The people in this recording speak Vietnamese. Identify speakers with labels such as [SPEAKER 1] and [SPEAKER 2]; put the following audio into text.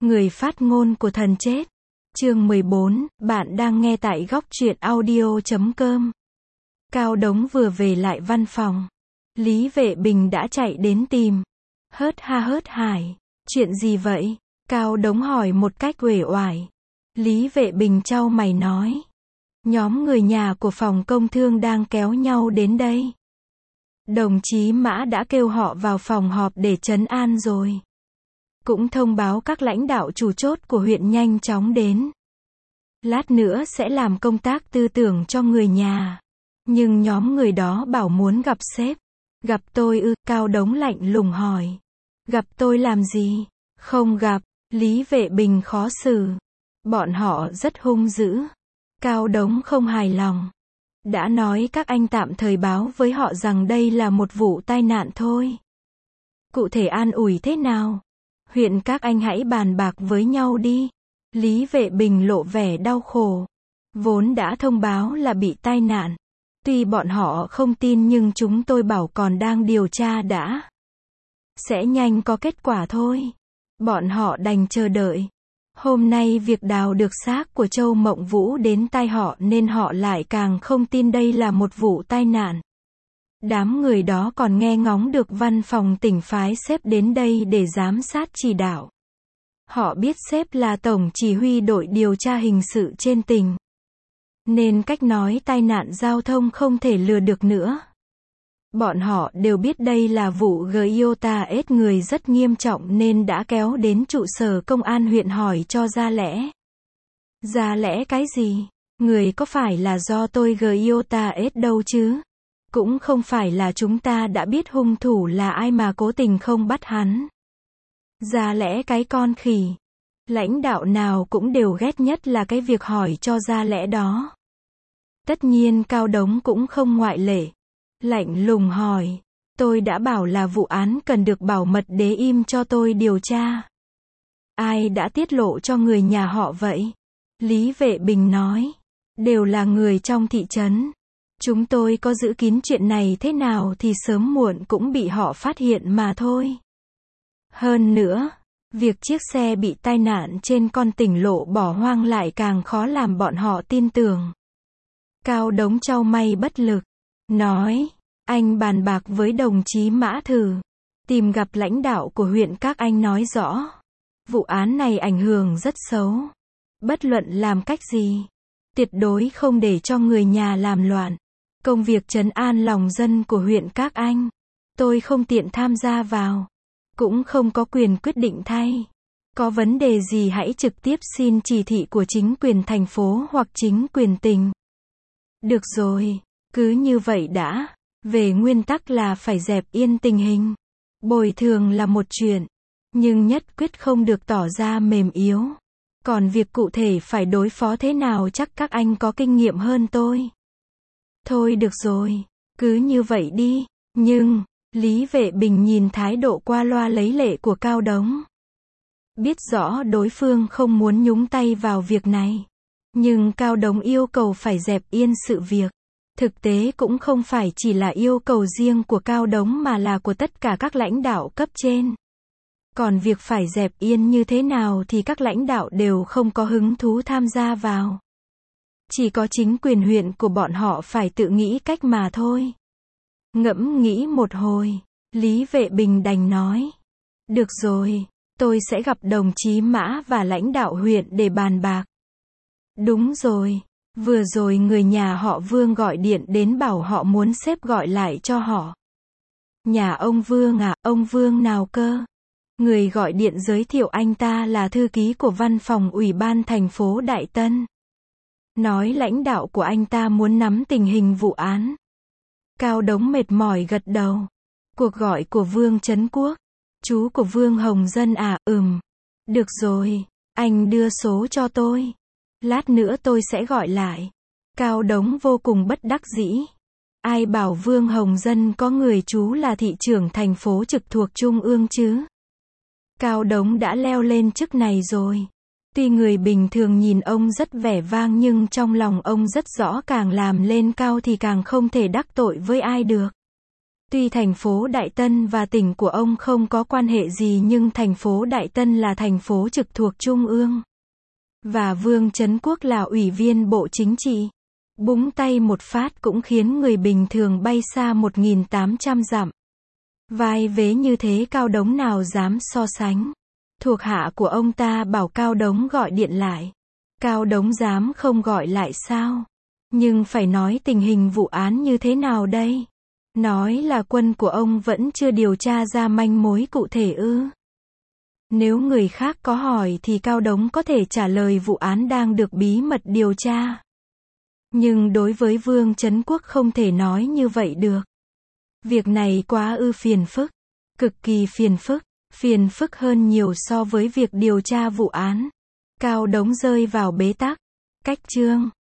[SPEAKER 1] Người phát ngôn của thần chết. Chương 14, bạn đang nghe tại góc truyện audio.com. Cao Đống vừa về lại văn phòng. Lý Vệ Bình đã chạy đến tìm. Hớt Hải. Chuyện gì vậy? Cao Đống hỏi một cách uể oải. Lý Vệ Bình chau mày nói. Nhóm người nhà của phòng công thương đang kéo nhau đến đây. Đồng chí Mã đã kêu họ vào phòng họp để trấn an rồi. Cũng thông báo các lãnh đạo chủ chốt của huyện nhanh chóng đến. Lát nữa sẽ làm công tác tư tưởng cho người nhà. Nhưng nhóm người đó bảo muốn gặp sếp. Gặp tôi ư? Cao Đống lạnh lùng hỏi. Gặp tôi làm gì? Không gặp. Lý Vệ Bình khó xử. Bọn họ rất hung dữ. Cao Đống không hài lòng. Đã nói các anh tạm thời báo với họ rằng đây là một vụ tai nạn thôi. Cụ thể an ủi thế nào? Huyện các anh hãy bàn bạc với nhau đi. Lý Vệ Bình lộ vẻ đau khổ. Vốn đã thông báo là bị tai nạn. Tuy bọn họ không tin nhưng chúng tôi bảo còn đang điều tra đã. Sẽ nhanh có kết quả thôi. Bọn họ đành chờ đợi. Hôm nay việc đào được xác của Châu Mộng Vũ đến tai họ nên họ lại càng không tin đây là một vụ tai nạn. Đám người đó còn nghe ngóng được văn phòng tỉnh phái sếp đến đây để giám sát chỉ đạo. Họ biết sếp là tổng chỉ huy đội điều tra hình sự trên tỉnh. Nên cách nói tai nạn giao thông không thể lừa được nữa. Bọn họ đều biết đây là vụ Giota ết người rất nghiêm trọng nên đã kéo đến trụ sở công an huyện hỏi cho ra lẽ. Ra lẽ cái gì? Người có phải là do tôi Giota ết đâu chứ? Cũng không phải là chúng ta đã biết hung thủ là ai mà cố tình không bắt hắn. Ra lẽ cái con khỉ. Lãnh đạo nào cũng đều ghét nhất là cái việc hỏi cho ra lẽ đó. Tất nhiên Cao Đống cũng không ngoại lệ. Lạnh lùng hỏi. Tôi đã bảo là vụ án cần được bảo mật để im cho tôi điều tra. Ai đã tiết lộ cho người nhà họ vậy? Lý Vệ Bình nói. Đều là người trong thị trấn. Chúng tôi có giữ kín chuyện này thế nào thì sớm muộn cũng bị họ phát hiện mà thôi. Hơn nữa, việc chiếc xe bị tai nạn trên con tỉnh lộ bỏ hoang lại càng khó làm bọn họ tin tưởng. Cao Đống chau mày bất lực. Nói, anh bàn bạc với đồng chí Mã thử. Tìm gặp lãnh đạo của huyện các anh nói rõ. Vụ án này ảnh hưởng rất xấu. Bất luận làm cách gì. Tuyệt đối không để cho người nhà làm loạn. Công việc trấn an lòng dân của huyện các anh. Tôi không tiện tham gia vào. Cũng không có quyền quyết định thay. Có vấn đề gì hãy trực tiếp xin chỉ thị của chính quyền thành phố hoặc chính quyền tỉnh. Được rồi, cứ như vậy đã. Về nguyên tắc là phải dẹp yên tình hình. Bồi thường là một chuyện. Nhưng nhất quyết không được tỏ ra mềm yếu. Còn việc cụ thể phải đối phó thế nào chắc các anh có kinh nghiệm hơn tôi. Thôi được rồi, cứ như vậy đi. Nhưng, Lý Vệ Bình nhìn thái độ qua loa lấy lệ của Cao Đống. Biết rõ đối phương không muốn nhúng tay vào việc này. Nhưng Cao Đống yêu cầu phải dẹp yên sự việc. Thực tế cũng không phải chỉ là yêu cầu riêng của Cao Đống mà là của tất cả các lãnh đạo cấp trên. Còn việc phải dẹp yên như thế nào thì các lãnh đạo đều không có hứng thú tham gia vào. Chỉ có chính quyền huyện của bọn họ phải tự nghĩ cách mà thôi. Ngẫm nghĩ một hồi, Lý Vệ Bình đành nói. Được rồi, tôi sẽ gặp đồng chí Mã và lãnh đạo huyện để bàn bạc. Đúng rồi, vừa rồi người nhà họ Vương gọi điện đến bảo họ muốn sếp gọi lại cho họ. Nhà ông Vương à, ông Vương nào cơ? Người gọi điện giới thiệu anh ta là thư ký của văn phòng ủy ban thành phố Đại Tân. Nói lãnh đạo của anh ta muốn nắm tình hình vụ án. Cao Đống mệt mỏi gật đầu. Cuộc gọi của Vương Trấn Quốc. Chú của Vương Hồng Dân à, Được rồi, anh đưa số cho tôi. Lát nữa tôi sẽ gọi lại. Cao Đống vô cùng bất đắc dĩ. Ai bảo Vương Hồng Dân có người chú là thị trưởng thành phố trực thuộc Trung ương chứ? Cao Đống đã leo lên chức này rồi. Tuy người bình thường nhìn ông rất vẻ vang nhưng trong lòng ông rất rõ càng làm lên cao thì càng không thể đắc tội với ai được. Tuy thành phố Đại Tân và tỉnh của ông không có quan hệ gì nhưng thành phố Đại Tân là thành phố trực thuộc Trung ương. Và Vương Trấn Quốc là ủy viên Bộ Chính trị. Búng tay một phát cũng khiến người bình thường bay xa 1.800 dặm. Vai vế như thế Cao Đống nào dám so sánh. Thuộc hạ của ông ta bảo Cao Đống gọi điện lại. Cao Đống dám không gọi lại sao? Nhưng phải nói tình hình vụ án như thế nào đây? Nói là quân của ông vẫn chưa điều tra ra manh mối cụ thể ư? Nếu người khác có hỏi thì Cao Đống có thể trả lời vụ án đang được bí mật điều tra. Nhưng đối với Vương Trấn Quốc không thể nói như vậy được. Việc này quá phiền phức. Cực kỳ phiền phức hơn nhiều so với việc điều tra vụ án. Cao Đống rơi vào bế tắc. Cách chương